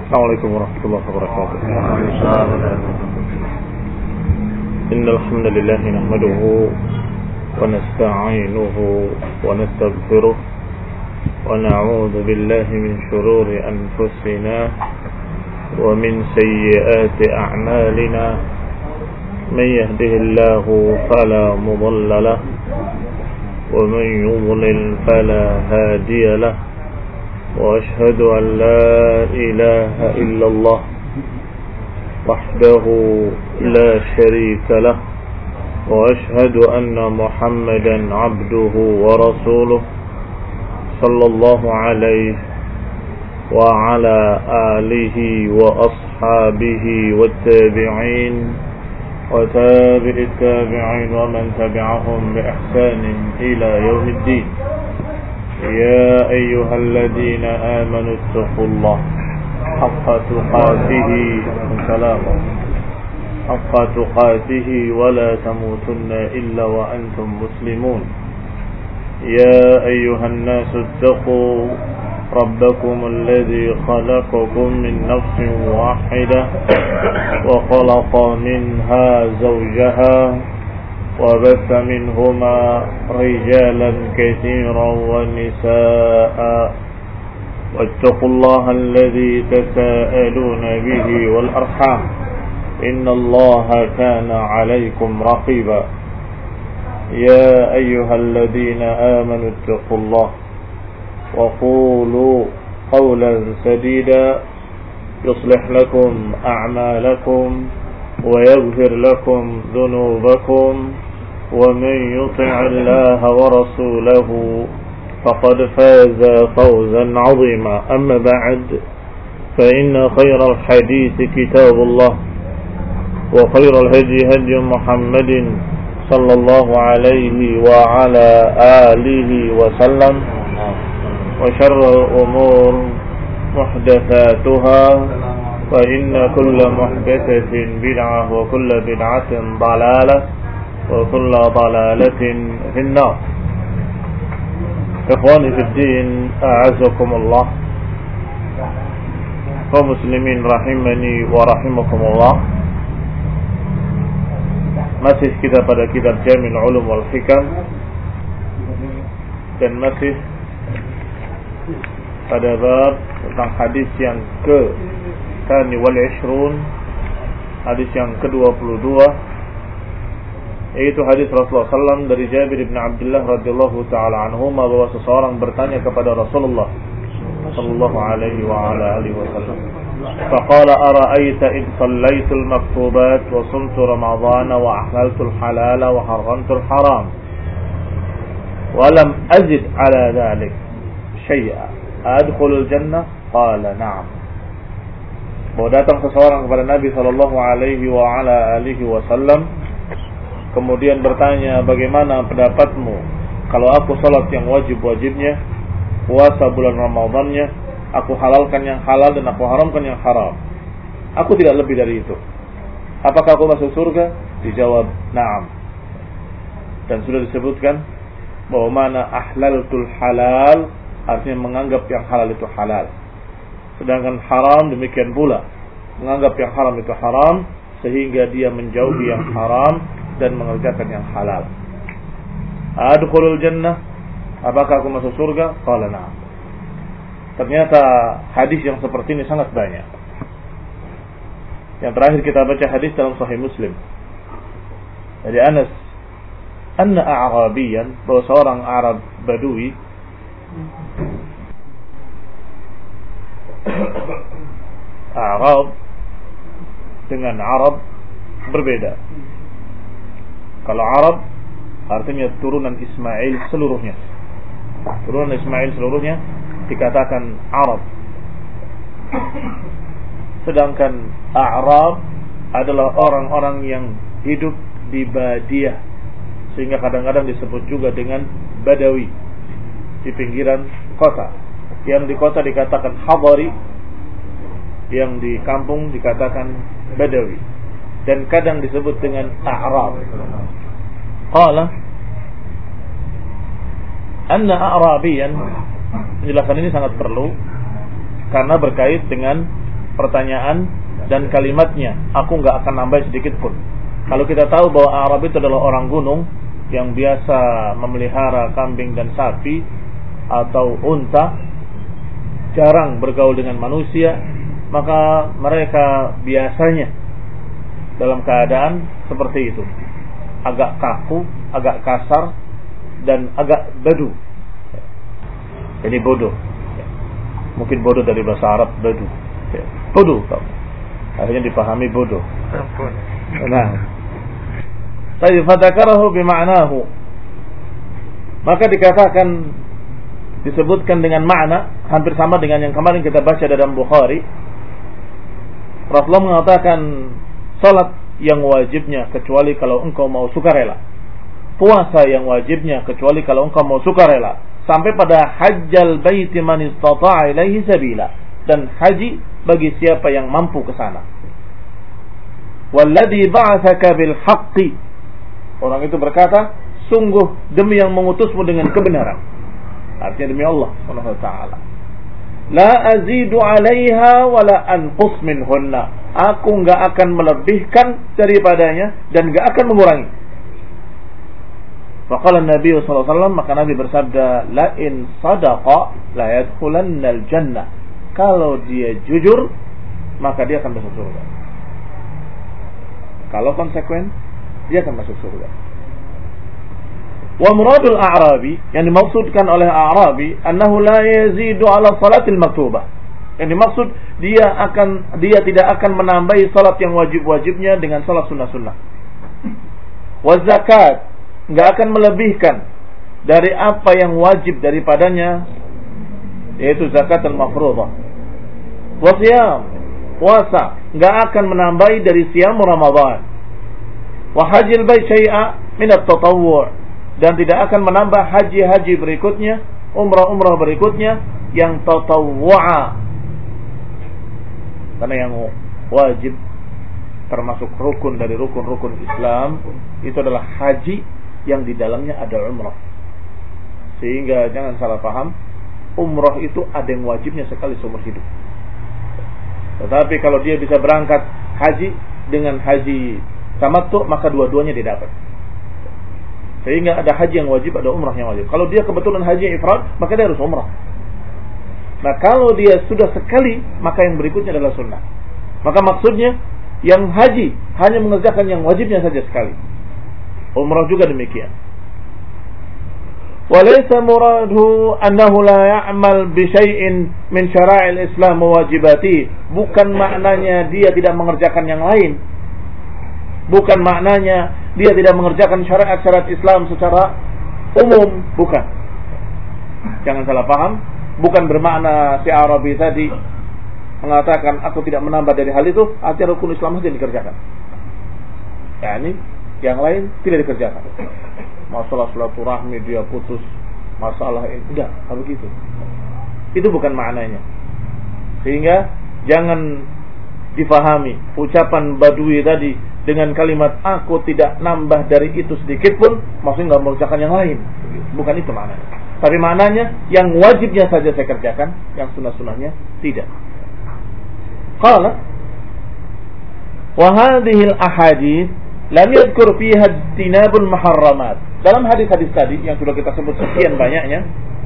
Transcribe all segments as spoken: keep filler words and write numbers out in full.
Assalamualaikum warahmatullahi wabarakatuh. Innal hamdalillah nahmaduhu wa nasta'inuhu wa nastaghfiruh wa na'udzu billahi min shururi anfusina wa min sayyiati a'malina. Man yahdihillahu fala mudilla lahu wa man yudlil fala hadiya lahu. وأشهد أن لا إله إلا الله وحده لا شريك له وأشهد أن محمدا عبده ورسوله صلى الله عليه وعلى آله وأصحابه والتابعين وتابع التابعين ومن تبعهم بإحسان إلى يوم الدين. يا أيها الذين آمنوا اتقوا الله حق تقاته سلامه حق تقاته ولا تموتن إلا وأنتم مسلمون. يا أيها الناس اتقوا ربكم الذي خلقكم من نفس واحدة وخلق منها زوجها وبث منهما رجالا كثيرا ونساء واتقوا الله الذي تساءلون به والأرحام إن الله كان عليكم رقيبا. يا أيها الذين آمنوا اتقوا الله وقولوا قولا سديدا يصلح لكم أعمالكم ويغفر لكم ذنوبكم ومن يطع الله ورسوله فقد فاز فوزا عظيما. أما بعد فإن خير الحديث كتاب الله وخير الهدي هدي محمد صلى الله عليه وعلى آله وسلم وشر الأمور محدثاتها فإن كل محدثة بدعة وكل بدعة ضلالة وكل ضلالة في النار. إخواني في الدين أعزكم الله ومسلمين rahimani wa rahimakumullah. Masih kita pada kitab Jami'ul Ulum wal Hikam dan masih pada bab tentang hadis yang ke Tsani wal Ishrun, hadis yang ke dua puluh dua, yaitu hadis Rasulullah sallallahu alaihi wasallam dari Jabir bin Abdullah radhiyallahu taala anhuma, bahwa seseorang bertanya kepada Rasulullah sallallahu alaihi wa ala alihi wasallam, faqala ara'aita in sallaitu al-maktubat wa sumtu ramadhana wa ahlaltu al-halala wa harramtu al-haram wa lam azid ala dhalik syai'a adkhulu al-jannah? Qala na'am. Bahwa datang seseorang kepada Nabi sallallahu alaihi wa ala alihi wasallam, kemudian bertanya, bagaimana pendapatmu kalau aku salat yang wajib-wajibnya, puasa bulan Ramadannya, aku halalkan yang halal dan aku haramkan yang haram, aku tidak lebih dari itu, apakah aku masuk surga? Dijawab na'am. Dan sudah disebutkan bahwa mana ahlaltul halal artinya menganggap yang halal itu halal, sedangkan haram demikian pula, menganggap yang haram itu haram sehingga dia menjauhi yang haram dan mengerjakan yang halal. Adkhulul jannah, apakah aku masuk surga? Qala na'am. Ternyata hadis yang seperti ini sangat banyak. Yang terakhir kita baca hadis dalam Sahih Muslim dari Anas, anna a'rabiyan, bahwa seorang Arab Badui Arab dengan Arab berbeda. Kalau Arab artinya turunan Ismail seluruhnya, turunan Ismail seluruhnya dikatakan Arab. Sedangkan A'rab adalah orang-orang yang hidup di Badiah, sehingga kadang-kadang disebut juga dengan Badawi, di pinggiran kota. Yang di kota dikatakan Hadari, yang di kampung dikatakan Badawi, dan kadang disebut dengan A'rab. Qala anna A'rabiyan, penjelasan ini sangat perlu karena berkait dengan pertanyaan dan kalimatnya, aku nggak akan nambah sedikit pun. Kalau kita tahu bahwa Arab itu adalah orang gunung yang biasa memelihara kambing dan sapi atau unta, jarang bergaul dengan manusia, maka mereka biasanya dalam keadaan seperti itu, agak kaku, agak kasar, dan agak badu. Jadi bodoh. Mungkin bodoh dari bahasa Arab, badu. Bodoh, akhirnya dipahami bodoh. Nah, tapi fadzakarahu bima'nahu, maka dikatakan, disebutkan dengan makna hampir sama dengan yang kemarin kita baca dalam Bukhari. Rasulullah mengatakan, salat yang wajibnya kecuali kalau engkau mau sukarela, puasa yang wajibnya kecuali kalau engkau mau sukarela, sampai pada hajjal baiti man istata'a ilaihi sabila, dan haji bagi siapa yang mampu ke sana. Walladzi ba'atsaka bil haqqi, orang itu berkata, sungguh demi yang mengutusmu dengan kebenaran, artinya demi Allah Subhanahu wa taala. La azidu 'alaiha wa la anqus minhunna, aku enggak akan melebihkan daripadanya dan enggak akan mengurangi. Faqala Nabi sallallahu alaihi wasallam, maka Nabi bersabda, la in sadaqa la yadkhulannal jannah, kalau dia jujur maka dia akan masuk surga. Kalau konsekuen, dia akan masuk surga. Wa muradul a'rabi, yang dimaksudkan oleh a'rabi, annahu la yazidu ala salatil maktubah, yang dimaksud dia akan dia tidak akan menambahi salat yang wajib-wajibnya dengan salat sunnah-sunnah. Wa zakat, enggak akan melebihkan dari apa yang wajib daripadanya, yaitu zakat al-mafruḍah. Wa siyam, puasa, enggak akan menambahi dari siyam Ramadan. Wa hajjil bait syai'a min at-tatawwu', dan tidak akan menambah haji-haji berikutnya, umrah-umrah berikutnya yang tatawwu'a. Karena yang wajib termasuk rukun dari rukun-rukun Islam itu adalah haji yang di dalamnya ada umrah. Sehingga jangan salah paham, umrah itu ada yang wajibnya sekali seumur hidup. Tetapi kalau dia bisa berangkat haji dengan haji tamattu, maka dua-duanya didapat. Sehingga ada haji yang wajib, ada umrah yang wajib. Kalau dia kebetulan haji ifrad, maka dia harus umrah. Nah, kalau dia sudah sekali, maka yang berikutnya adalah sunnah. Maka maksudnya, yang haji hanya mengerjakan yang wajibnya saja sekali. Umrah juga demikian. Walaysa muradu annahu la ya'mal bi syai'in min syara'il Islam wa wajibati. Bukan maknanya dia tidak mengerjakan yang lain. Bukan maknanya dia tidak mengerjakan syariat-syariat Islam secara umum, bukan. Jangan salah paham, bukan bermakna si Arabi tadi mengatakan aku tidak menambah dari hal itu, artinya rukun Islam saja dikerjakan. Ya, ini yang lain tidak dikerjakan. Masalah silaturahmi dia putus, masalah ini enggak, enggak begitu. Itu bukan maknanya. Sehingga jangan difahami ucapan Badui tadi dengan kalimat aku tidak nambah dari itu sedikit pun, maksudnya enggak mengerjakan yang lain. Bukan itu maknanya. Tapi maknanya yang wajibnya saja saya kerjakan, yang sunnah-sunnahnya tidak. Qala wa hadhihi al-ahadits lam yadhkur fiha ijtinabul muharramat. Dalam hadis-hadis tadi yang sudah kita sebut sekian banyaknya,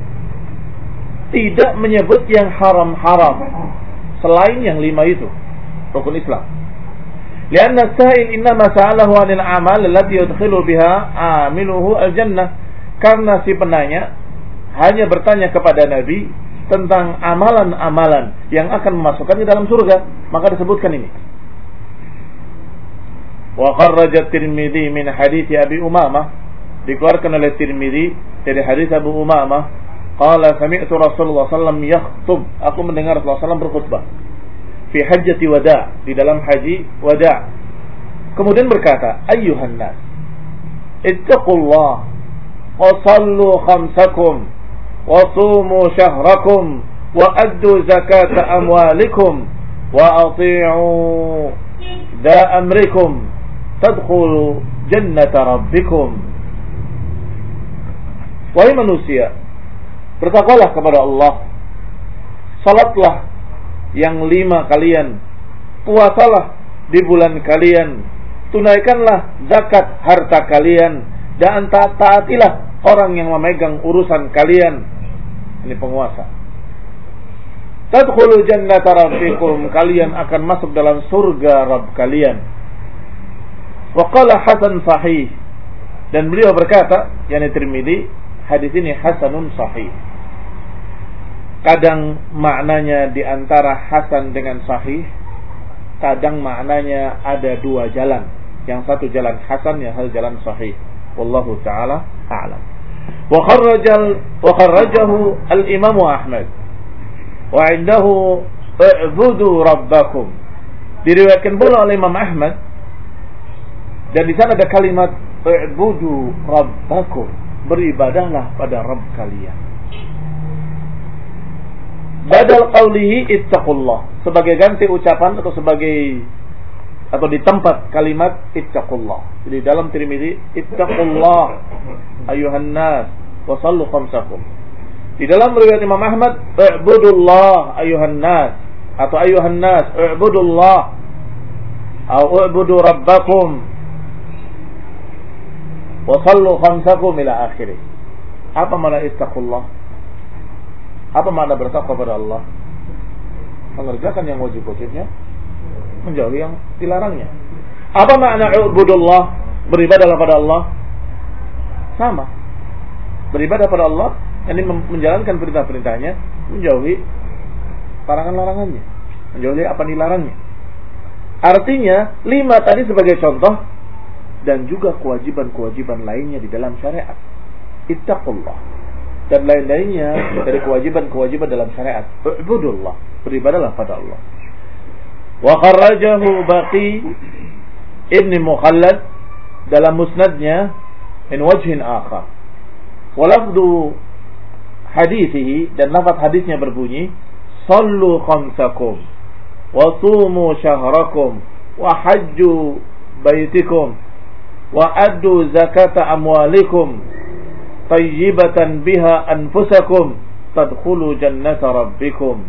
tidak menyebut yang haram-haram selain yang lima itu rukun Islam. Lianna sa'il innama sa'alahu 'anil a'mal allati yadkhilu biha 'amiluhu al-jannah. Karena si penanya hanya bertanya kepada Nabi tentang amalan-amalan yang akan memasukkannya dalam surga, maka disebutkan ini. Wa kharraja Tirmidzi min hadits Abi Umamah, dikeluarkan oleh Tirmidzi dari hadis Abu Umamah, qala sami'tu Rasulullah sallallahu alaihi wasallam yakhutub, aku mendengar Rasulullah sallallahu alaihi wasallam berkhutbah fi hajjati wada', di dalam haji wada'. Kemudian berkata, ayyuhan nas ittaqullah wa sallu khamsakum wa sumu syahrakum wa addu zakata amwalikum wa ati'u dha amrikum tadkhulu jannata rabbikum. Wahai manusia, bertakwalah kepada Allah, salatlah yang lima kalian, puasalah di bulan kalian, tunaikanlah zakat harta kalian, dan taatilah orang yang memegang urusan kalian. Ini penguasa. Tadkhulu jannata rabbikum, kalian akan masuk dalam surga Rabb kalian. Wa qala hasan sahih, dan beliau berkata, yakni Tirmidzi, hadis ini hasanun sahih. Kadang maknanya di antara hasan dengan sahih, kadang maknanya ada dua jalan. Yang satu jalan hasan, yang satu jalan sahih. Wallahu taala a'lam. Wa kharrajal wa kharrajahu al-Imam Ahmad wa 'indahu i'budu rabbakum. Diriwayatkan pula oleh Imam Ahmad, dan di sana ada kalimat i'budu rabbakum, beribadahlah pada Rabb kalian. Badal qawlihi ittaqullah, sebagai ganti ucapan atau sebagai atau di tempat kalimat ittaqullah. Jadi dalam Tirmidzi, ittaqullah ayuhan nas wa sallu khamsakum. Di dalam riwayat Imam Ahmad, i'budullah ayuhan nas, atau ayuhan nas i'budullah atau i'budu rabbakum wa sallu khamsakum ila akhirih. Apa makna ittaqullah? Apa makna bertakwa kepada Allah? Mengerjakan yang wajib-wajibnya, menjauhi yang dilarangnya. Apa makna i'budullah? Beribadahlah pada Allah. Sama. Beribadah pada Allah, ini menjalankan perintah-perintahnya, menjauhi larangan-larangannya, menjauhi apa dilarangnya. Artinya lima tadi sebagai contoh, dan juga kewajiban-kewajiban lainnya di dalam syariat. Ittaqullah, dan lain-lainnya dari kewajiban-kewajiban dalam syariat. I'budullah, beribadahlah pada Allah. Wa kharrajahu Baqi Ibn Mukhallad dalam musnadnya min wajhin akhar. Wa lafdhu hadithihi, dan lafaz hadisnya berbunyi, sallu khamsakum wa sumu syahrakum wa hajju baitikum wa addu zakata amwalikum tayyibatan biha anfusakum tadkhulu jannata rabbikum.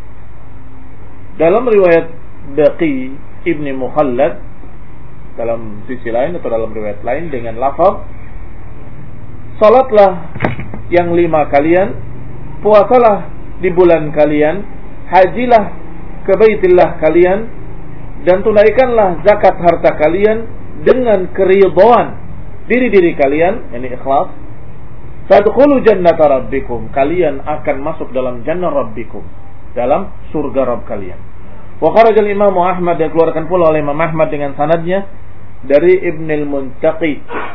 Dalam riwayat Baqi Ibn Mukhallad, dalam sisi lain atau dalam riwayat lain dengan lafaz, salatlah yang lima kalian, puasalah di bulan kalian, hajilah ke Baitillah kalian, dan tunaikanlah zakat harta kalian dengan keridhaan diri-diri kalian, yakni ikhlas. Tadkhulu jannata rabbikum, kalian akan masuk dalam jannah rabbikum, dalam surga Rabb kalian. Wa kharajal Imam Ahmad, dan keluarkan pula oleh Imam Ahmad dengan sanadnya dari Ibn al-Muntaqi.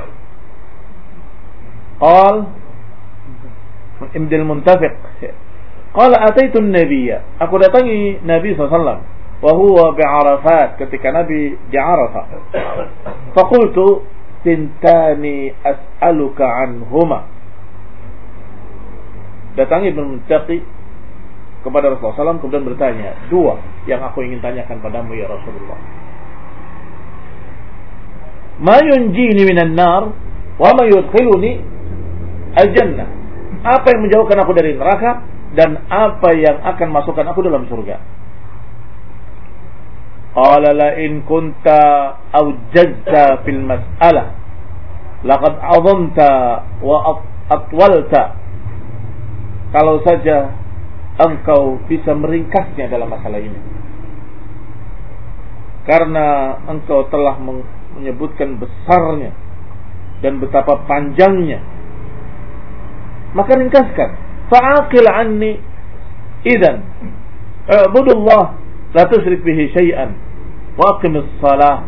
Qal Ibn al-Muntafiq, qala ataitu an-nabiyya, aku datangi Nabi sallallahu alaihi wasallam, wa huwa bi'Arafat, ketika Nabi di Arafah. Faqultu tintani as'aluka anhuma. Datangi Ibn al-Muntaqi kepada Rasulullah sallallahu alaihi wasallam, kemudian bertanya, dua yang aku ingin tanyakan padamu ya Rasulullah. Ma yunjini minan nar wa ma yudkhiluni al-jannah. Apa yang menjauhkan aku dari neraka, dan apa yang akan masukkan aku dalam surga? Qala la in kunta awjazta fil mas'alah laqad 'azamta wa atwalta. Kalau saja engkau bisa meringkasnya dalam masalah ini, karena engkau telah menyebutkan besarnya dan betapa panjangnya, maka ringkaskan. Fa'aqil anni idzan i'budullah la tusyrik bihi syai'an wa aqimis shalah.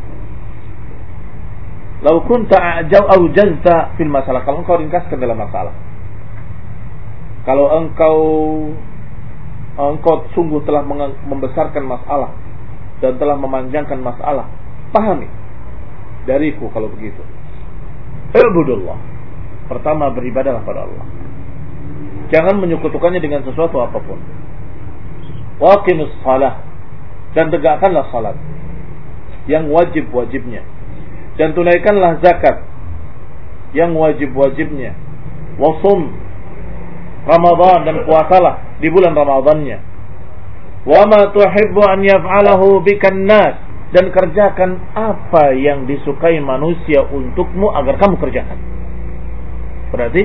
Law kunta a'jazta fil masalah, kalau engkau ringkaskan dalam masalah, kalau engkau engkau sungguh telah membesarkan masalah dan telah memanjangkan masalah, pahami dariku kalau begitu. I'budullah, pertama beribadahlah pada Allah, jangan menyekutukannya dengan sesuatu apapun. Waqimus shalah, dan tegakkanlah salat yang wajib-wajibnya, dan tunaikanlah zakat yang wajib-wajibnya. Wasum Ramadan, dan puasalah di bulan Ramadannya. Wa ma tuhibbu an yaf'alahu bikan nas, dan kerjakan apa yang disukai manusia untukmu agar kamu kerjakan. Berarti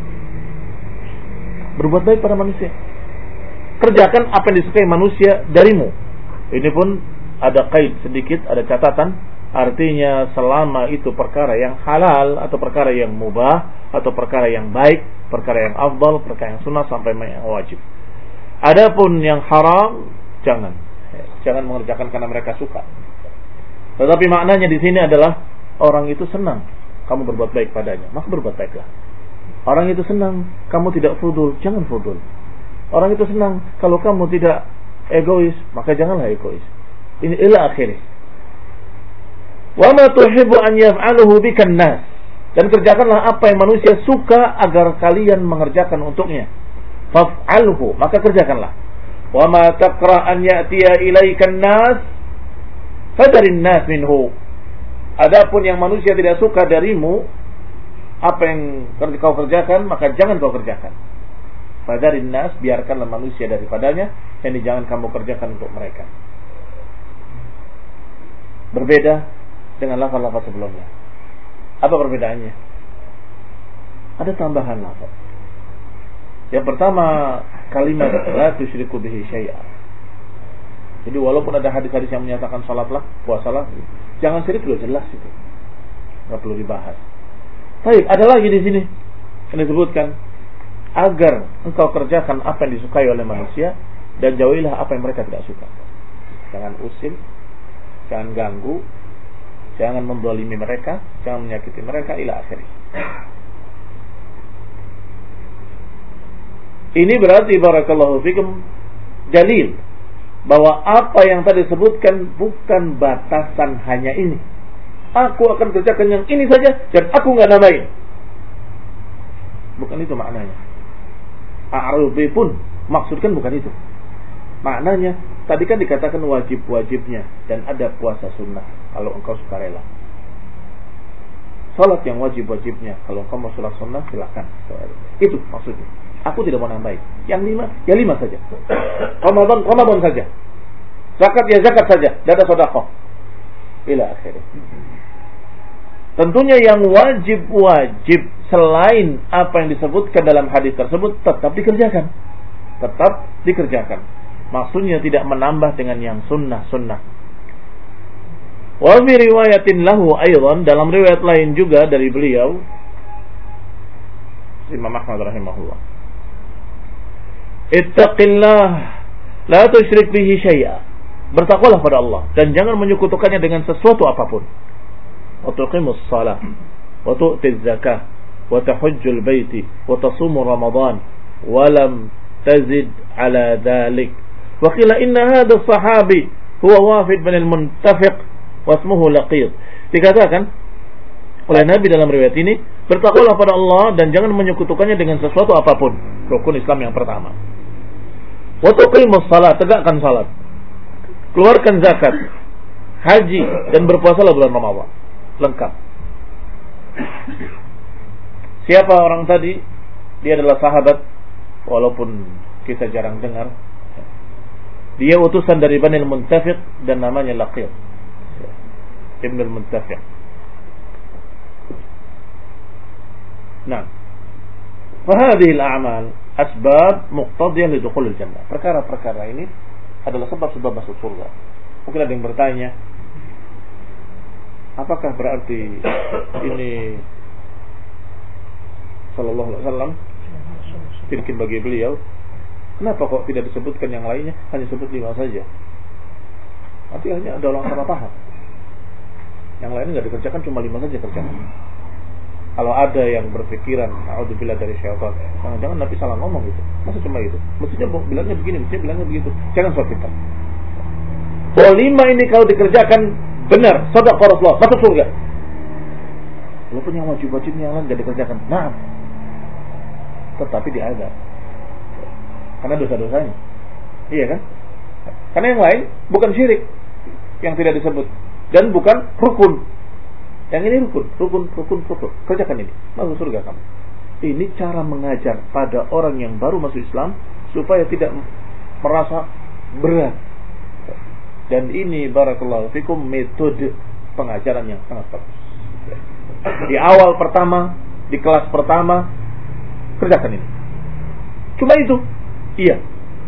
berbuat baik pada manusia. Kerjakan apa yang disukai manusia darimu. Ini pun ada qaid sedikit, ada catatan. Artinya selama itu perkara yang halal atau perkara yang mubah atau perkara yang baik, perkara yang afdal, perkara yang sunnah sampai yang wajib. Adapun yang haram, jangan. Jangan mengerjakan karena mereka suka. Tetapi maknanya di sini adalah orang itu senang kamu berbuat baik padanya, maka berbuat baiklah. Orang itu senang kamu tidak fudul, jangan fudul. Orang itu senang kalau kamu tidak egois, maka janganlah egois. Ini ila akhirih. Wa ma tuhibbu an yaf'aluhu bikan nas, dan kerjakanlah apa yang manusia suka agar kalian mengerjakan untuknya. Faf'alhu, maka kerjakanlah. Wa ma taqra an ya'tiya ilaikan nas fadarin nas minhu. Adapun yang manusia tidak suka darimu, apa yang kau kerjakan, maka jangan kau kerjakan. Fadarin nas, biarkanlah manusia daripadanya, yang jangan kamu kerjakan untuk mereka. Berbeda dengan lafaz-lafaz sebelumnya. Apa perbedaannya? Ada tambahan lafaz. Yang pertama, kalimat la tusyriku bihi syai'a. Jadi walaupun ada hadis-hadis yang menyatakan salatlah, puasalah, jangan syirik, sudah jelas itu. Enggak perlu dibahas. Baik, ada lagi di sini yang disebutkan agar engkau kerjakan apa yang disukai oleh manusia dan jauhilah apa yang mereka tidak suka. Jangan usil, jangan ganggu, jangan menzalimi mereka, jangan menyakiti mereka ila akhirih. Ini berarti barakallahu fikum dalil bahwa apa yang tadi disebutkan bukan batasan hanya ini. Aku akan kerjakan yang ini saja dan aku enggak nambahin. Bukan itu maknanya. A'rubi pun maksudkan bukan itu. Maknanya tadi kan dikatakan wajib-wajibnya dan ada puasa sunnah kalau engkau sukarela. Salat yang wajib-wajibnya kalau engkau mau salat sunnah silakan. Itu maksudnya. Aku tidak mau nambahin. Yang lima, ya lima saja. Ramadan, Ramadan saja. Zakat ya zakat saja. Tidak ada sedekah. Ila akhirnya. Tentunya yang wajib-wajib selain apa yang disebutkan dalam hadis tersebut tetap dikerjakan. Tetap dikerjakan. Maksudnya tidak menambah dengan yang sunnah-sunnah. Wa fi riwayatin lahu aidan, dalam riwayat lain juga dari beliau Imam Ahmad rahimahullah. Ittaqillah la tusyrik bihi syai'a. Bertakwalah pada Allah dan jangan menyekutukannya dengan sesuatu apapun. Wa tuqimus shalah wa tu'tiz zakah wa tahujjul baiti wa tasumu ramadan wa lam tazid ala dhalik. Wa qila inna hadha sahabi huwa Wafid bin al-Muntafiq wa ismuhu Laqid. Dikatakan oleh Nabi dalam riwayat ini, bertakwalah pada Allah dan jangan menyekutukannya dengan sesuatu apapun. Rukun Islam yang pertama. Wa tuqimus shalah, tegakkan salat. Keluarkan zakat, haji dan berpuasalah bulan Ramadan. Lengkap. Siapa orang tadi? Dia adalah sahabat, walaupun kita jarang dengar. Dia utusan dari Bani al-Muntafiq dan namanya Laqid. Ibn al-Muntafiq. Nah, fahadhihi al-a'mal asbab muqtadiyah li dukhulil jannah. Perkara-perkara ini adalah sebab-sebab masuk surga. Mungkin ada yang bertanya, apakah berarti ini sallallahu alaihi wasallam mungkin bagi beliau, kenapa kok tidak disebutkan yang lainnya, hanya sebut lima saja? Artinya ada orang salah paham. Yang lain enggak dikerjakan, cuma lima saja kerjakan. Kalau ada yang berpikiran, a'udzubillah dari syaitan, jangan-jangan Nabi salah ngomong gitu. Masa cuma itu? Mestinya bilangnya begini, mestinya bilangnya begitu. Jangan sofikan. Bahwa lima ini kalau dikerjakan benar, sedekah Rasulullah, masuk surga. Walaupun yang wajib-wajibnya yang lain enggak dikerjakan, nah, tetapi diazab. Karena dosa-dosanya. Iya kan? Karena yang lain bukan syirik yang tidak disebut dan bukan rukun. Yang ini rukun, rukun, rukun, rukun. Kerjakan ini, masuk surga kamu. Ini cara mengajar pada orang yang baru masuk Islam supaya tidak merasa berat. Dan ini barakallahu fikum metode pengajaran yang sangat bagus. Di awal pertama, di kelas pertama, kerjakan ini. Cuma itu. Iya.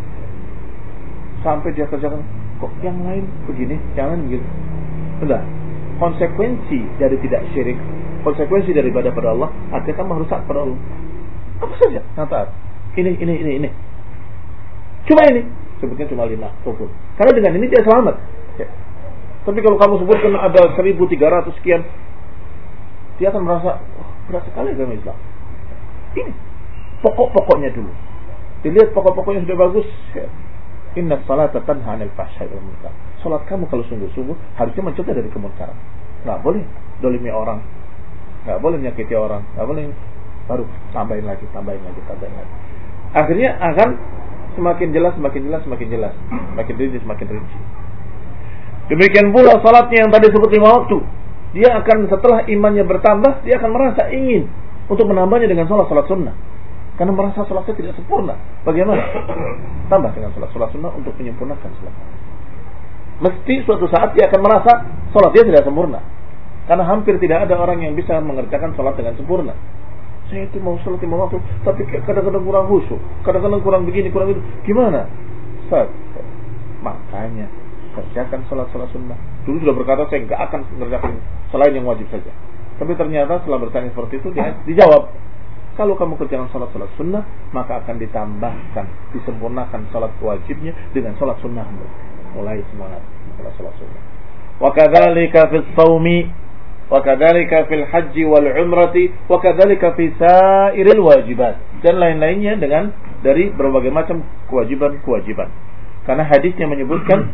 Sampai dia kerjakan, kok yang lain begini, jangan begitu. Enggak. Konsekuensi dari tidak syirik, konsekuensi dari ibadah pada Allah, akhirnya kamu harus taat pada Allah. Apa saja yang taat. Ini, ini, ini, ini. Cuma ini. Sebutnya cuma lima rukun. Karena dengan ini dia selamat. Ya. Tapi kalau kamu sebutkan ada seribu tiga ratus sekian, dia akan merasa, wah, berat sekali agama Islam. Ini pokok-pokoknya dulu. Dilihat pokok-pokoknya sudah bagus. Ya. Inna salata tanha 'anil fahsya'i wal munkar. Salat kamu kalau sungguh-sungguh harusnya mencegah dari kemunkaran. Enggak boleh dolimi orang. Enggak boleh menyakiti orang. Enggak boleh. Baru tambahin lagi, tambahin lagi, tambahin lagi. Akhirnya akan semakin jelas, semakin jelas, semakin jelas. Semakin rinci, semakin rinci. Demikian pula salatnya yang tadi sebut lima waktu. Dia akan setelah imannya bertambah, dia akan merasa ingin untuk menambahnya dengan salat-salat sunnah. Karena merasa salatnya tidak sempurna. Bagaimana? Tambah dengan salat-salat sunnah untuk menyempurnakan salat. Mesti suatu saat dia akan merasa salat dia tidak sempurna. Karena hampir tidak ada orang yang bisa mengerjakan salat dengan sempurna. Saya itu mau salat lima waktu, tapi kadang-kadang kurang khusyuk, kadang-kadang kurang begini, kurang itu. Gimana? Ustaz, makanya kerjakan salat-salat sunnah. Dulu sudah berkata saya enggak akan mengerjakan selain yang wajib saja. Tapi ternyata setelah bertanya seperti itu dia dijawab, kalau kamu kerjakan salat salat sunnah, maka akan ditambahkan, disempurnakan salat wajibnya dengan salat sunnah. Mulai semangat salat salat sunnah. Wa kadzalika fis shaumi, wa kadzalika fil haji wal umrati, wa kadzalika fi sairil wajibat. Dan lain-lainnya dengan dari berbagai macam kewajiban-kewajiban. Karena hadisnya menyebutkan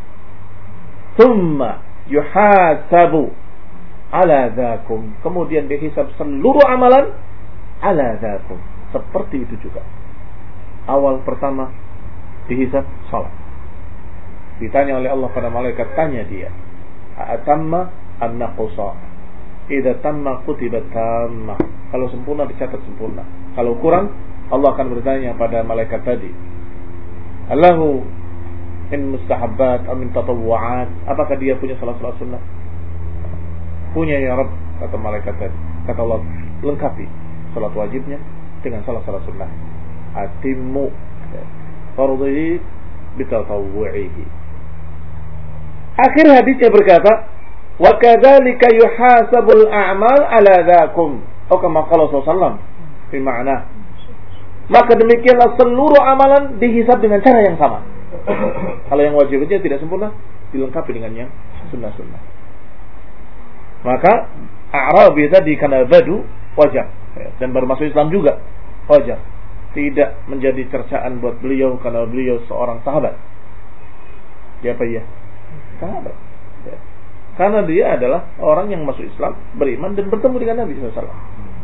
tsumma yuhasabu ala dzakum, kemudian dihisab seluruh amalan ala dzakum, seperti itu juga. Awal pertama dihisab salat. Ditanya oleh Allah pada malaikat, tanya dia, atamma am naqsa? Idza tamma kutiba tamma. Kalau sempurna dicatat sempurna. Kalau kurang, Allah akan bertanya pada malaikat tadi, Allahu in mustahabbat am min tatawwu'at, apakah dia punya salat-salat sunnah? Punya ya Rabb, kata malaikat tadi. Kata Allah, lengkapi salat wajibnya dengan salat-salat sunnah. Atimmu fardhihi bitatawwu'ihi. Akhir hadisnya berkata, wa kadzalika yuhasabul a'mal ala dzakum. Oh, kama qala sallallahu alaihi wasallam fi ma'na. Maka demikianlah seluruh amalan dihisab dengan cara yang sama. Kalau yang wajib saja tidak sempurna, dilengkapi dengan yang sunnah-sunnah. Maka A'rabi tadi karena badu wajar, dan baru masuk Islam juga wajar, tidak menjadi cercaan buat beliau karena beliau seorang sahabat. Dia apa ya? Sahabat. Ya. Karena dia adalah orang yang masuk Islam, beriman dan bertemu dengan Nabi sallallahu alaihi wasallam.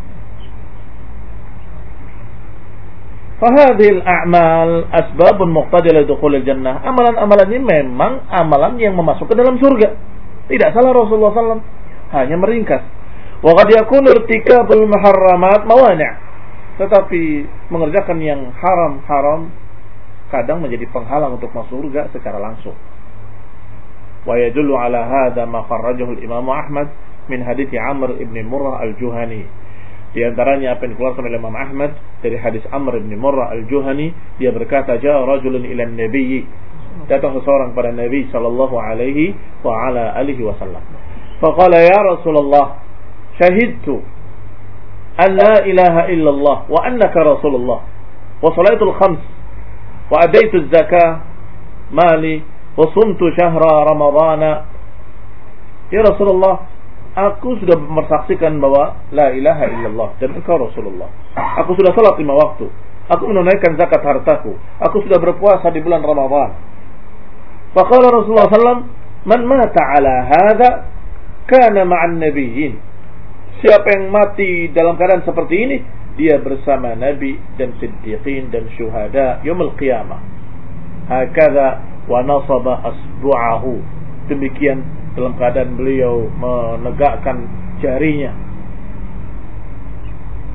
Fahadhil a'mal asbabun muqtadilah dukhulil jannah. Amalan-amalan ini memang amalan yang memasukkan dalam surga. Tidak salah Rasulullah sallallahu alaihi wasallam, hanya meringkas. Wa qad yakunu irtikabul muharramat mawani'. Tetapi mengerjakan yang haram-haram kadang menjadi penghalang untuk masuk surga secara langsung. Wa yadullu ala hadza ma kharrajahu al-Imam Ahmad min hadits Amr ibn Murrah al-Juhani. Di antaranya apa yang dikeluarkan oleh Imam Ahmad dari hadis Amr ibn Murrah al-Juhani, dia berkata, "Ja'a rajulun ila an-nabiy." Datang seseorang pada Nabi sallallahu alaihi wa ala alihi wasallam. Faqala, "Ya Rasulullah, syahidtu an la ilaha illallah wa annaka Rasulullah wa salatul khams wa adaitu az-zakah mali wa sumtu syahra ramadhana." Ya Rasulullah, aku sudah mensaksikan bahwa la ilaha illallah dan engkau Rasulullah. Aku sudah salat lima waktu. Aku menunaikan zakat hartaku. Aku sudah berpuasa di bulan Ramadan. Faqala Rasulullah sallallahu alaihi wasallam, "Man mata ala hadza kana ma'an nabiyyin." Siapa yang mati dalam keadaan seperti ini, dia bersama nabi dan siddiqin dan syuhada yaumul qiyamah. Hakadha wa nasaba asbu'ahu. Demikian dalam keadaan beliau menegakkan jarinya,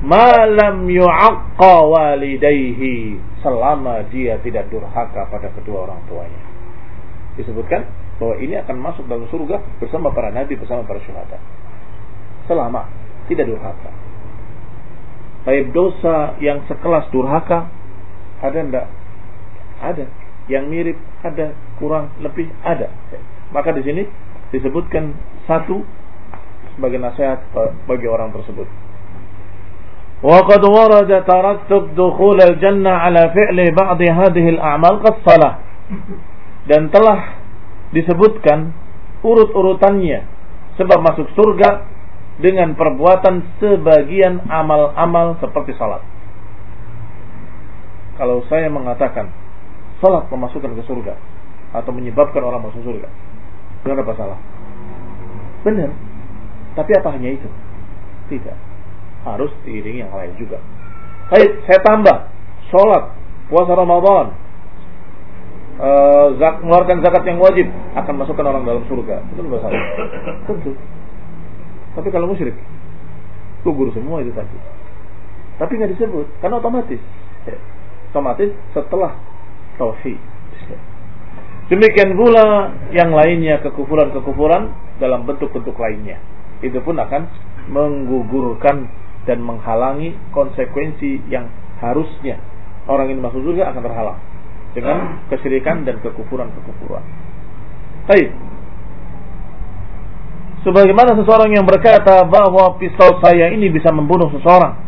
ma lam yu'aqqa walidayhi, selama dia tidak durhaka pada kedua orang tuanya. Disebutkan bahwa ini akan masuk dalam surga bersama para nabi, bersama para syuhada, selama tidak durhaka. Baik dosa yang sekelas durhaka ada enggak? Ada. Yang mirip ada, kurang lebih ada. Maka di sini disebutkan satu sebagai nasihat bagi orang tersebut. Wa qad warada tarattub dukhul al-jannah ala fi'li ba'd hadhihi al-a'mal qas-salah. Dan telah disebutkan urut-urutannya sebab masuk surga dengan perbuatan sebagian amal-amal seperti salat. Kalau saya mengatakan salat memasukkan ke surga atau menyebabkan orang masuk surga, benar apa salah? Benar. Tapi apa hanya itu? Tidak. Harus diiringi yang lain juga. Baik, saya tambah salat, puasa Ramadan, uh, zak, mengeluarkan zakat yang wajib akan masukkan orang dalam surga. Betul apa salah? Tentu. Tapi kalau musyrik, gugur semua itu tadi. Tapi nggak disebut, karena otomatis. Otomatis setelah tauhid. Demikian pula yang lainnya, kekufuran-kekufuran dalam bentuk-bentuk lainnya. Itu pun akan menggugurkan dan menghalangi konsekuensi yang harusnya orang ini masuk surga akan terhalang dengan kesyirikan dan kekufuran-kekufuran. Baik. Sebagaimana seseorang yang berkata bahwa pisau saya ini bisa membunuh seseorang.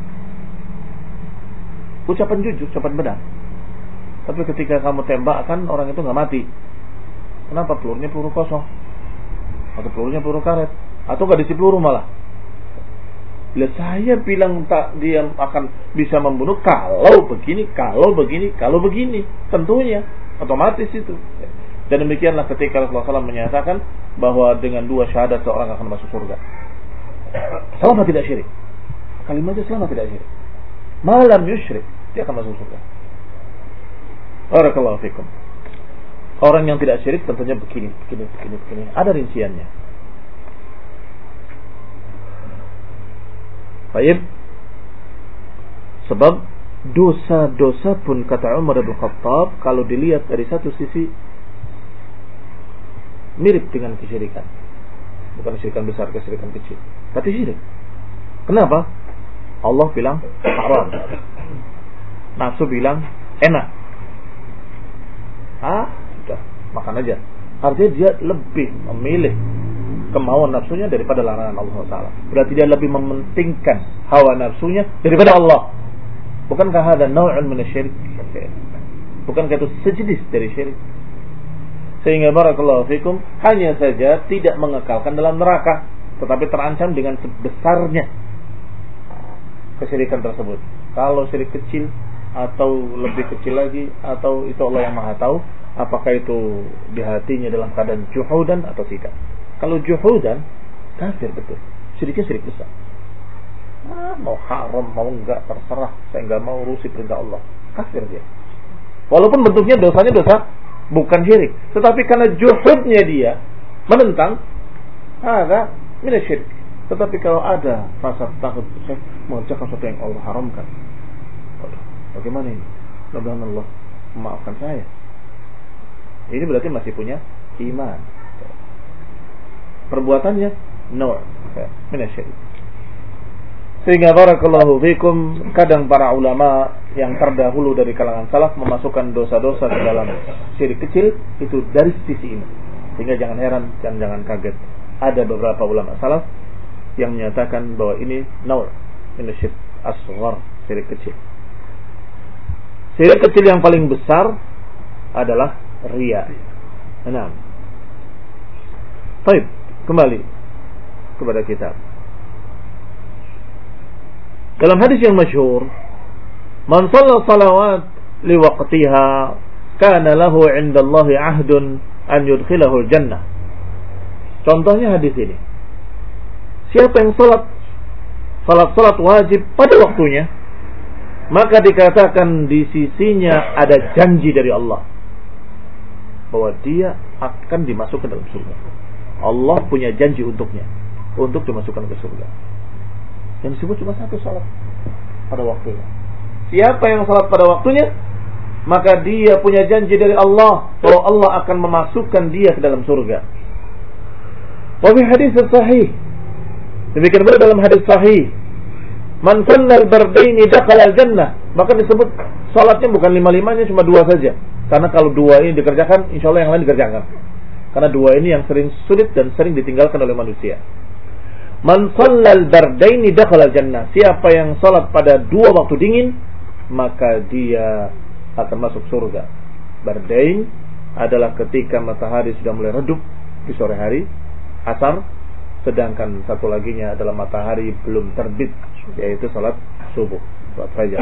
Ucapan jujur, ucapan benar. Tapi ketika kamu tembakkan, orang itu nggak mati. Kenapa? Pelurunya peluru kosong, atau pelurunya peluru karet, atau nggak diisi peluru malah. Bila saya bilang tak, dia akan bisa membunuh kalau begini, kalau begini, kalau begini, tentunya otomatis itu. Dan demikianlah ketika Rasulullah shallallahu alaihi wasallam menyatakan bahwa dengan dua syahadat seorang akan masuk surga. Selama tidak syirik. Kalimatnya selama tidak syirik. Malam yusyrik, dia akan masuk surga. Barakallahu fikum. Orang yang tidak syirik tentunya begini, begini, begini, begini. Ada rinciannya. Baik. Sebab dosa-dosa pun kata Umar bin Khattab kalau dilihat dari satu sisi mirip dengan kesyirikan. Bukan kesyirikan besar, kesyirikan kecil, tapi syirik. Kenapa? Allah bilang haram, nafsu bilang enak. Ah, sudah, makan aja. Artinya dia lebih memilih kemauan nafsunya daripada larangan Allah Taala. Berarti dia lebih mementingkan hawa nafsunya daripada Allah. Bukankah ada nau'un min asy-syirik? Bukankah itu sejenis dari syirik? Sehingga barakallahu fikum hanya saja tidak mengekalkan dalam neraka, tetapi terancam dengan sebesarnya kesyirikan tersebut. Kalau syirik kecil atau lebih kecil lagi, atau itu Allah yang Maha tahu, apakah itu di hatinya dalam keadaan juhudan atau tidak. Kalau juhudan, kafir betul. Syiriknya syirik besar. Ah, mau haram, mau enggak, terserah. Saya enggak mau urusi perintah Allah. Kafir dia. Walaupun bentuknya dosanya dosa bukan syirik, tetapi karena juhudnya dia menentang, ada minasyirik. Tetapi kalau ada rasa takut, saya mengerjakan sesuatu yang Allah haramkan, bagaimana ini? Mudah-mudahan Allah memaafkan saya. Ini berarti masih punya iman. Perbuatannya no, minasyirik. Sehingga barakallahu fikum, kadang para ulama yang terdahulu dari kalangan salaf memasukkan dosa-dosa ke dalam syirik kecil itu dari sisi ini. Sehingga jangan heran dan jangan kaget. Ada beberapa ulama salaf yang menyatakan bahwa ini naur minasyirik asghar, syirik kecil. Syirik kecil yang paling besar adalah riya. Enam. Baik, kembali kepada kitab. Dalam hadis yang masyhur, man shalla salawat li waqtiha kana lahu 'inda Allah 'ahdun an yudkhilahu al-jannah. Contohnya hadis ini. Siapa yang salat salat-salat wajib pada waktunya, maka dikatakan di sisinya ada janji dari Allah bahwa dia akan dimasukkan dalam surga. Allah punya janji untuknya untuk dimasukkan ke surga. Yang disebut cuma satu salat. pada waktunya. Siapa yang salat pada waktunya, maka dia punya janji dari Allah bahwa Allah akan memasukkan dia ke dalam surga. Wa fi hadis sahih, demikian pula dalam hadis sahih, man sallal bardaini dakhala al-jannah, maka disebut salatnya bukan lima-limanya, cuma dua saja. Karena kalau dua ini dikerjakan, insya Allah yang lain dikerjakan. Karena dua ini yang sering sulit dan sering ditinggalkan oleh manusia. Man sallal bardaini dakhala al-jannah, siapa yang salat pada dua waktu dingin, maka dia akan masuk surga. Bardain adalah ketika matahari sudah mulai redup di sore hari, asar, sedangkan satu laginya adalah matahari belum terbit, yaitu salat subuh, salat fajar.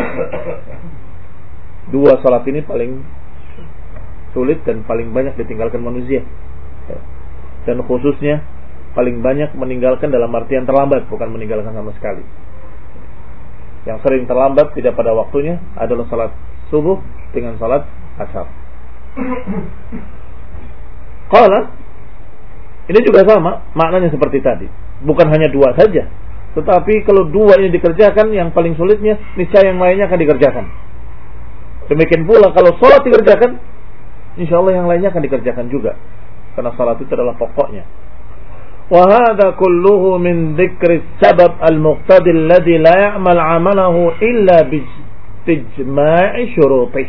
Dua salat ini paling sulit dan paling banyak ditinggalkan manusia, dan khususnya paling banyak meninggalkan dalam artian terlambat, bukan meninggalkan sama sekali. Yang sering terlambat tidak pada waktunya adalah salat subuh dengan salat asar. Qala, ini juga sama maknanya seperti tadi. Bukan hanya dua saja, tetapi kalau dua ini dikerjakan, yang paling sulitnya niscaya yang lainnya akan dikerjakan. Demikian pula kalau salat dikerjakan, insya Allah yang lainnya akan dikerjakan juga, karena salat itu adalah pokoknya. Wa hadha kulluhu min dzikri sabab al-muqtadi alladhi la ya'mal 'amalahu illa bi ijma'i syurutih.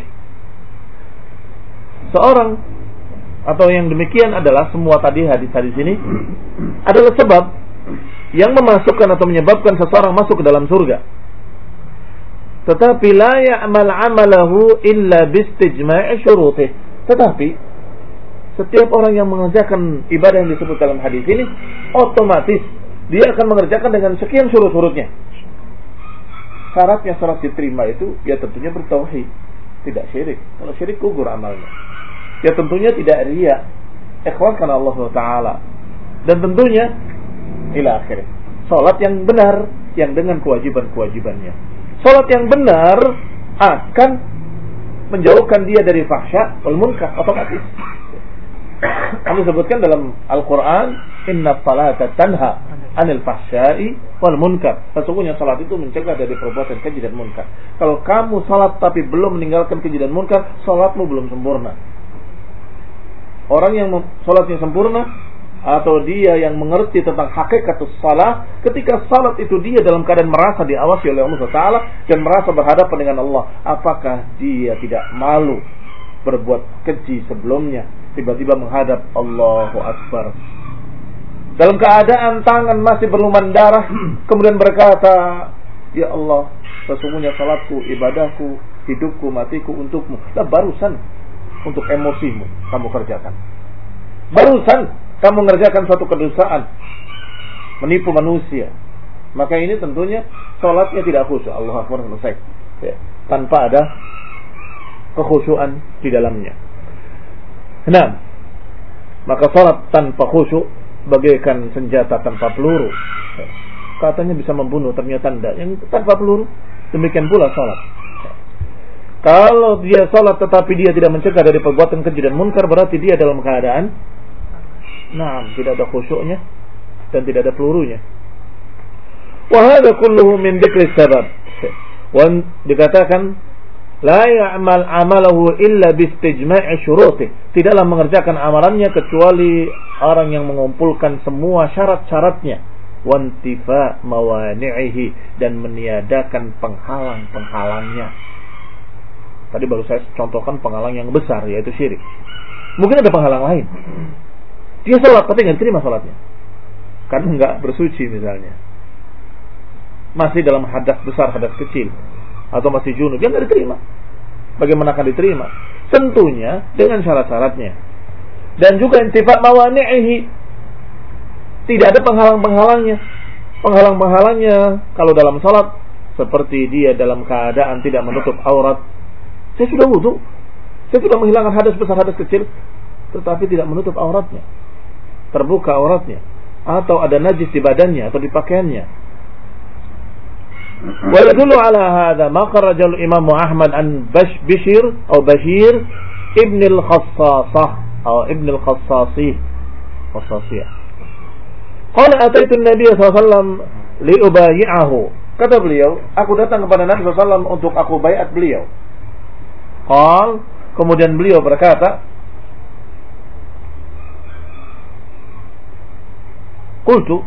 Seorang atau yang demikian adalah semua tadi hadis-hadis ini adalah sebab yang memasukkan atau menyebabkan seseorang masuk ke dalam surga. Tetapi la ya'mal 'amalahu illa bi istijma'i syurutih. Tetapi setiap orang yang mengerjakan ibadah yang disebut dalam hadis ini, otomatis dia akan mengerjakan dengan sekian surut-surutnya. Syaratnya syarat diterima itu, ya tentunya bertauhid, tidak syirik. Kalau syirik gugur amalnya. Ya tentunya tidak riya, ikhlas karena Allah Taala. Dan tentunya ila akhirnya, salat yang benar yang dengan kewajiban-kewajibannya. Salat yang benar akan menjauhkan dia dari fahsya wal munkar otomatis. Kami sebutkan dalam Al-Quran, inna salata tanha anil fahsya'i wal munkar. Sesungguhnya salat itu mencegah dari perbuatan keji dan munkar. Kalau kamu salat tapi belum meninggalkan keji dan munkar, salatmu belum sempurna. Orang yang salatnya sempurna, atau dia yang mengerti tentang hakikat salat, ketika salat itu dia dalam keadaan merasa diawasi oleh Allah Taala dan merasa berhadapan dengan Allah, apakah dia tidak malu berbuat keji sebelumnya, tiba-tiba menghadap Allahu Akbar dalam keadaan tangan masih berlumuran darah, kemudian berkata, ya Allah, sesungguhnya salatku, ibadahku, hidupku, matiku untukmu. Lah barusan untuk emosimu kamu kerjakan, barusan kamu mengerjakan suatu kedosaan, menipu manusia, maka ini tentunya salatnya tidak khusyuk. Allahu Akbar selesai, ya, tanpa ada kekhusyuan di dalamnya. Nah, maka salat tanpa khusyuk bagaikan senjata tanpa peluru. Katanya bisa membunuh, ternyata tidak. Yang tanpa peluru, demikian pula salat. Kalau dia salat tetapi dia tidak mencegah dari perbuatan keji dan munkar, berarti dia dalam keadaan, nah, tidak ada khusyuknya dan tidak ada pelurunya. Wa hadza kulluhu min dzikri sabab. Wan dikatakan la ya'mal 'amalahu illa bi istijma'i syurutih. Tidaklah mengerjakan amalannya kecuali orang yang mengumpulkan semua syarat-syaratnya, wantifa mawani'ihi, dan meniadakan penghalang-penghalangnya. Tadi baru saya contohkan penghalang yang besar, yaitu syirik. Mungkin ada penghalang lain. Dia salat tapi enggak terima salatnya, karena enggak bersuci misalnya, masih dalam hadas besar, hadas kecil, atau masih junub, dia enggak diterima. Bagaimana akan diterima? Tentunya dengan syarat-syaratnya. Dan juga intifak mawani'ihi, tidak ada penghalang-penghalangnya. Penghalang-penghalangnya kalau dalam salat, seperti dia dalam keadaan tidak menutup aurat. Saya sudah wudu, saya sudah menghilangkan hadas besar, hadas kecil, tetapi tidak menutup auratnya, terbuka auratnya, atau ada najis di badannya atau di pakaiannya. Wa yadullu ala hadha ma kharrajahu Imam Ahmad an Bashir atau Bashir ibn al-Khassasah atau ibn al-Khassasih Khassasiyah. Qala ataitu an-nabiy sallallahu alaihi wasallam li ubayyi'ahu Kata beliau, aku datang kepada Nabi sallallahu alaihi wasallam untuk aku baiat beliau. Qal, kemudian beliau berkata, qultu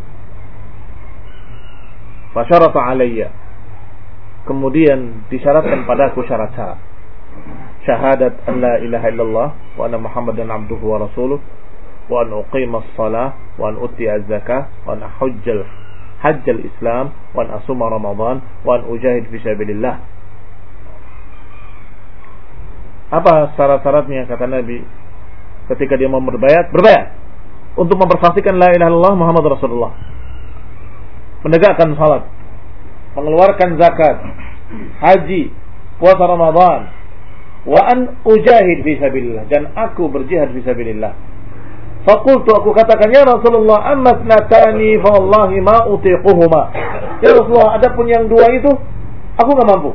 fasyarata alayya. Kemudian disyaratkan padaku syarat-syarat. Syahadat an la ilaha illallah wa anna Muhammadan abduhu wa rasuluh wa an uqima as-salah wa an utiya az-zakah wa an ahujjal hajjal islam wa an asuma ramadan wa an ujahid fi sabilillah. Apa syarat-syaratnya kata Nabi ketika dia mau berbayat? Berbayat untuk mempersaksikan la ilaha illallah Muhammad Rasulullah, menegakkan salat, mengeluarkan zakat, haji, puasa Ramadan, wa an ujahid fi sabilillah, dan aku berjihad fi sabilillah. Faqultu, aku katakan, ya Rasulullah, amma thnatani fa wallahi ma utiquhuma. Ya Rasulullah, adapun yang dua itu aku enggak mampu.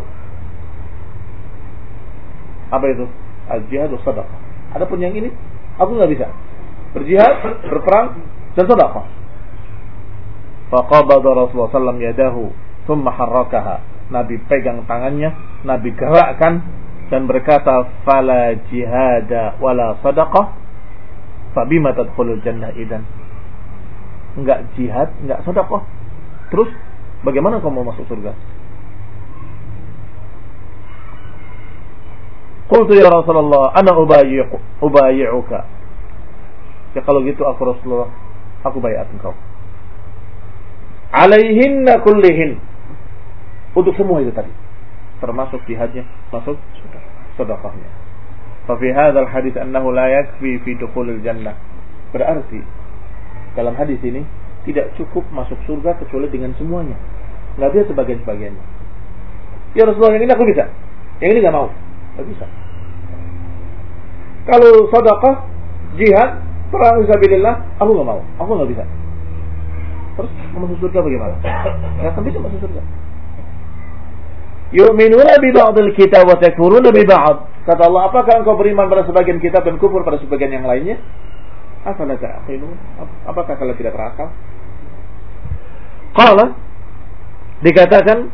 Apa itu? Al-jihad wa shadaqah. Adapun yang ini aku enggak bisa. Berjihad, berperang, dan sedekah. Faqabada Rasulullah sallallahu alaihi wasallam yadahu thumma harrakaha. Nabi pegang tangannya, Nabi gerakkan dan berkata, fala jihada wala sadaqah fabima tadkhulul jannah idan. Enggak jihad, enggak sedekah. Terus bagaimana kamu mau masuk surga? Qultu ya Rasulullah, ana ubayyi'u ubayyi'uka. Ya kalau gitu aku Rasulullah, aku baiat engkau. Alaihinna kullihin. Untuk semua itu tadi. Termasuk jihadnya, masuk sedekahnya. Fafi hadzal hadis annahu la yakfi fi dukhulil jannah. Berarti dalam hadis ini tidak cukup masuk surga kecuali dengan semuanya. Enggak bisa sebagian-sebagiannya. Ya Rasulullah, yang ini aku bisa. Yang ini enggak mau. Enggak bisa. Kalau sedekah, jihad, perang fisabilillah, aku enggak mau. Aku enggak bisa. Terus masuk surga bagaimana? Enggak akan bisa masuk surga. Yu'minuna bi ba'dil kitab wa takfuruna bi ba'd. Kata Allah, apakah engkau beriman pada sebagian kitab dan kufur pada sebagian yang lainnya? Afala ta'qilun? Apakah kalian tidak berakal? Qala, dikatakan,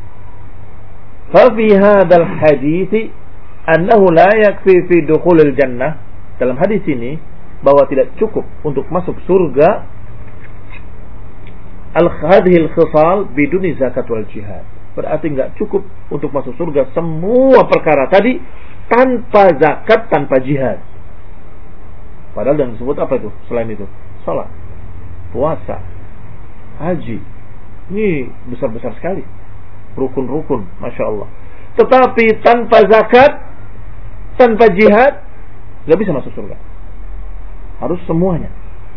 fa fi hadzal hadits annahu la yakfi fi dukhulil jannah. Dalam hadis ini bahwa tidak cukup untuk masuk surga al-hadhil khisal biduni zakat wal jihad. Berarti enggak cukup untuk masuk surga semua perkara tadi tanpa zakat, tanpa jihad. Padahal yang disebut apa itu? Selain itu, salat, puasa, haji. Ini besar-besar sekali. Rukun-rukun, Masya Allah. Tetapi tanpa zakat, tanpa jihad, gak bisa masuk surga. Harus semuanya.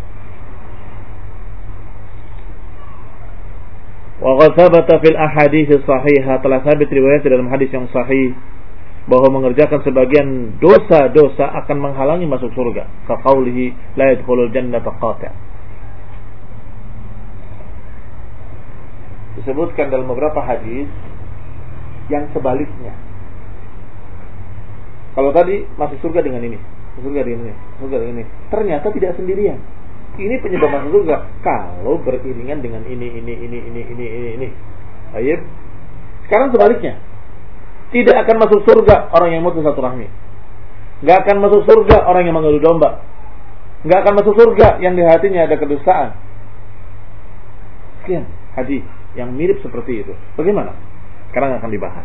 Wa qad thabata fil ahadits shahihah, telah sabit riwayat dalam hadis yang sahih bahwa mengerjakan sebagian dosa-dosa akan menghalangi masuk surga. Ka qaulihi la yadkhulul jannata qati'. Disebutkan dalam beberapa hadis yang sebaliknya. Kalau tadi masuk surga dengan ini, masuk surga dengan ini, masuk surga dengan ini, ternyata tidak sendirian. Ini penyebab masuk surga kalau beriringan dengan ini, ini, ini, ini, ini, ini, ini. Baik. Sekarang sebaliknya. Tidak akan masuk surga orang yang mutus silaturahmi. Enggak akan masuk surga orang yang mengadu domba. Enggak akan masuk surga yang di hatinya ada kedustaan. Sekian hadis yang mirip seperti itu. Bagaimana? Sekarang akan dibahas.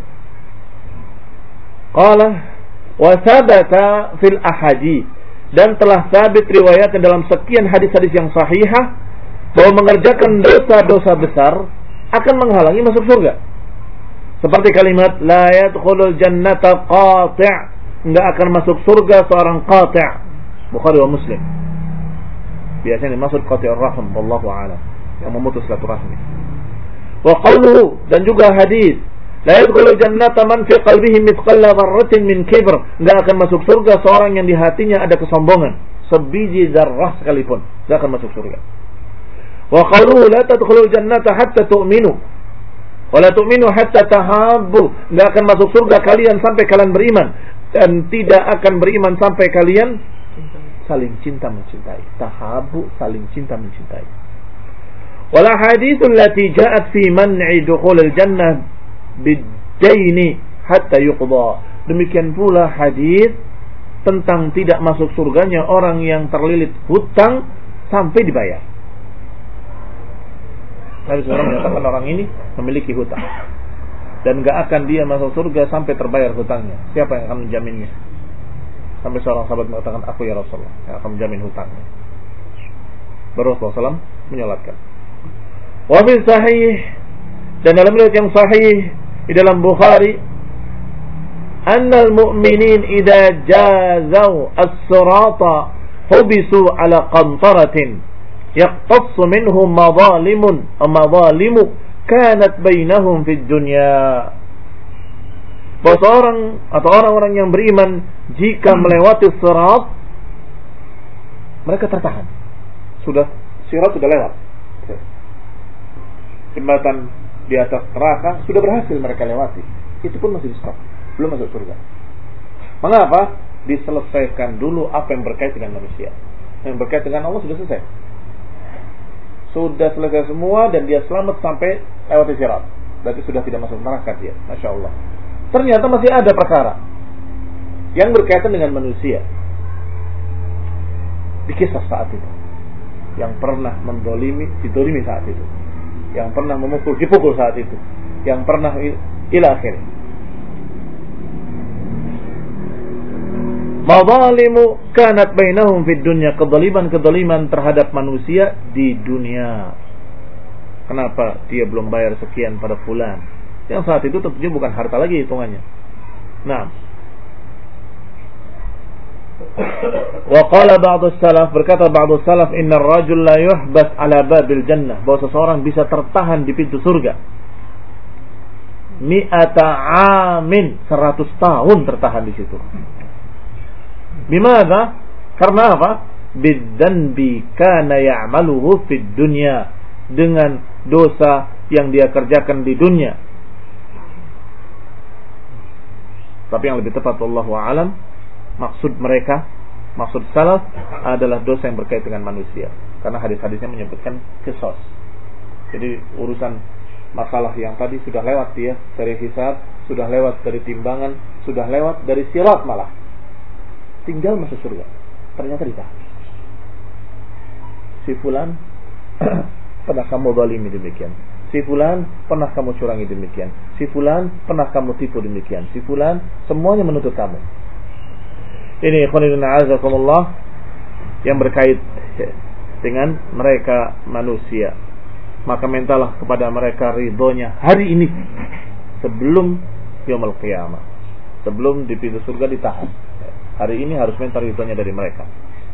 Qala wa sabata fil ahadits, dan telah sabit riwayatnya dalam sekian hadis-hadis yang sahihah bahwa mengerjakan dosa-dosa besar akan menghalangi masuk surga. Seperti kalimat la yadkhulul jannata qati', enggak akan masuk surga seorang qati'. Bukhari wa Muslim. Biasanya dimaksud qati'ur rahim, wallahu a'lam, yang memutus silaturahmi. Wa qawluhu, dan juga hadis la yadkhulul jannata man fi qalbihi mithqala dzarratin min kibr, enggak akan masuk surga seorang yang di hatinya ada kesombongan sebiji zarrah sekalipun, enggak akan masuk surga. Wa qawluhu la tadkhulul jannata hatta tu'minu wala tu'minu hatta tahabbu, enggak akan masuk surga kalian sampai kalian beriman, dan tidak akan beriman sampai kalian saling cinta mencintai. Tahabbu, saling cinta mencintai. Wal ahaditsul lati ja'at fi man'i dukhulil jannah bid-daini hatta yuqda. Demikian pula hadis tentang tidak masuk surganya orang yang terlilit hutang sampai dibayar. Nabi sallallahu alaihi wasallam menyatakan orang ini memiliki hutang dan gak akan dia masuk surga sampai terbayar hutangnya. Siapa yang akan menjaminnya? Sampai seorang sahabat mengatakan, aku ya Rasulullah yang akan menjamin hutangnya. Baru Rasulullah sallallahu alaihi wasallam menyolatkan. Wa fi sahih, dan dalam riwayat yang sahih di dalam Bukhari, annal mu'minin idza jazaw as-sirata hubisu ala qantaratin yaqtassu minhum madhalimun aw madhalimu kanat bainahum fid dunya. Bahwa seorang atau orang-orang yang beriman jika melewati sirat, mereka tertahan. Sudah sirat sudah lewat. Jembatan di atas neraka sudah berhasil mereka lewati. Itu pun masih di stop, belum masuk surga. Mengapa? Diselesaikan dulu apa yang berkaitan dengan manusia. Yang berkaitan dengan Allah sudah selesai. Sudah selesai semua dan dia selamat sampai lewati sirat. Berarti sudah tidak masuk neraka dia. Masya Allah. Ternyata masih ada perkara yang berkaitan dengan manusia. Dikisah saat itu. Yang pernah mendolimi, didolimi saat itu. Yang pernah memukul, dipukul saat itu. Yang pernah ila akhir. Madzalimu kanat bainahum fid dunya, kedoliman-kedoliman terhadap manusia di dunia. Kenapa dia belum bayar sekian pada fulan? Yang saat itu tentunya bukan harta lagi hitungannya. Nah, wa qala ba'du salaf, berkata ba'du salaf, inna ar-rajul la yuhbas ala babil jannah, bahwa seseorang bisa tertahan di pintu surga mi'ata amin, seratus tahun tertahan di situ. Bimana? Karena apa? Bidzanbi kana ya'maluhu fid dunya, dengan dosa yang dia kerjakan di dunia. Tapi yang lebih tepat wallahu a'lam, maksud mereka, maksud salaf adalah dosa yang berkaitan dengan manusia. Karena hadis-hadisnya menyebutkan qisas. Jadi urusan masalah yang tadi sudah lewat dia dari hisab, sudah lewat dari timbangan, sudah lewat dari sirat malah. Tinggal masuk surga. Ternyata ditahan. Si fulan pernah kamu zalimi demikian. Si fulan pernah kamu curangi demikian. Si fulan pernah kamu tipu demikian. Si fulan semuanya menuntut kamu. Ini ikhwanina a'azakumullah yang berkait dengan mereka manusia. Maka mintalah kepada mereka ridhonya hari ini sebelum yaumul qiyamah. Sebelum di pintu surga ditahan. Hari ini harus minta ridhonya dari mereka.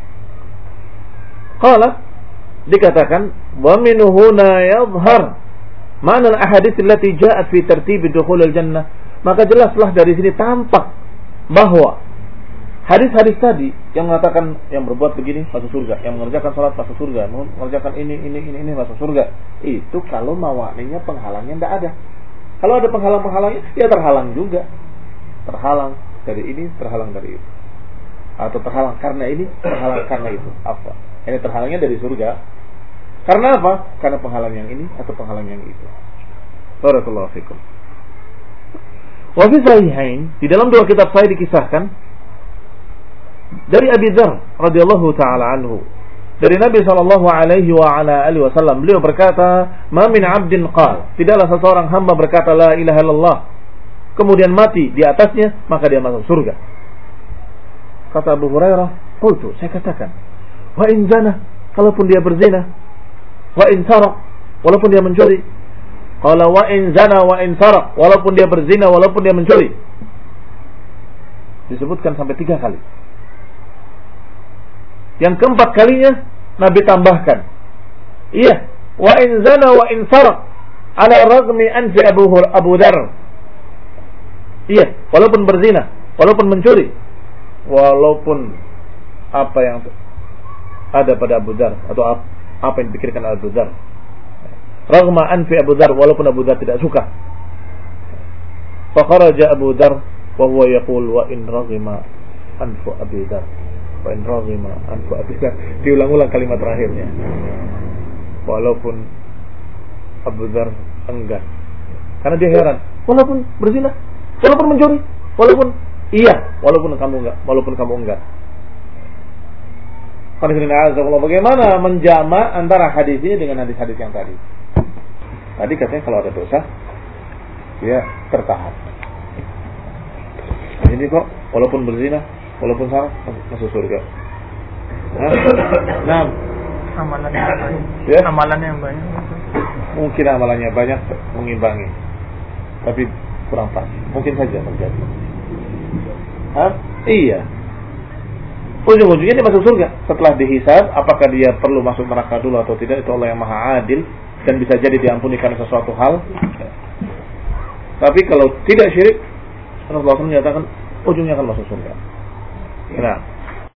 Qala, dikatakan wa min huna yadhhar ma'na al-ahadits allati ja'at fi tartib dukhul al-jannah. Maka jelaslah dari sini tampak bahwa hadis-hadis tadi yang mengatakan yang berbuat begini masuk surga, yang mengerjakan salat masuk surga, mengerjakan ini ini ini ini masuk surga. Itu kalau mawaninya penghalangnya tidak ada. Kalau ada penghalang-penghalangnya, ya terhalang juga. Terhalang dari ini, terhalang dari itu. Atau terhalang karena ini, terhalang karena itu. Apa? Ini terhalangnya dari surga. Karena apa? Karena penghalang yang ini atau penghalang yang itu. Barakallahu fikum. Wa fi sahihain, di dalam dua kitab sahih dikisahkan dari Abi Dzar radhiyallahu taala anhu, dari Nabi sallallahu alaihi wa ala alihi wasallam, beliau berkata, "Ma min 'abdin qala", tidaklah seseorang hamba berkata la ilaha illallah kemudian mati di atasnya maka dia masuk surga. Kata Abu Hurairah, qultu, saya katakan, wa in zana, kalaupun dia berzina, wa in saraq, walaupun dia mencuri. Qala wa in zana wa in saraq, walaupun dia berzina, walaupun dia mencuri. Disebutkan sampai tiga kali. Yang keempat kalinya Nabi tambahkan, iya, wa in zana wa in saraq ala ragmi anfi Abu Abu Dzar. Iya, walaupun berzina, walaupun mencuri, walaupun apa yang ada pada Abu Dzar atau apa yang dipikirkan Abu Dzar. Ragma anfi Abu Dzar, walaupun Abu Dzar tidak suka. Fa kharaja Abu Dzar wa huwa yaqul wa in raghima anfu Abi Dzar. Wa in raghima anfu Abi Dzar. Diulang-ulang kalimat terakhirnya. Walaupun Abu Dzar enggan. Karena dia heran, walaupun berzina, walaupun mencuri, walaupun iya, walaupun kamu enggak, walaupun kamu enggak. Bagaimana menjama antara hadis ini dengan hadis-hadis yang tadi? Tadi katanya kalau ada dosa, dia tertahan. Ini kok, walaupun berzina, walaupun salah, masuk surga. Nah, amalannya banyak. Ya? Amalannya yang banyak. Mungkin amalannya banyak mengimbangi, tapi kurang pas. Mungkin saja terjadi. Hah? Iya. Ujung-ujungnya dia masuk surga. Setelah dihisab, apakah dia perlu masuk neraka dulu atau tidak, itu Allah yang maha adil. Dan bisa jadi diampuni karena sesuatu hal. Tapi kalau tidak syirik, Rasulullah shallallahu alaihi wasallam menyatakan ujungnya akan masuk surga. Nah,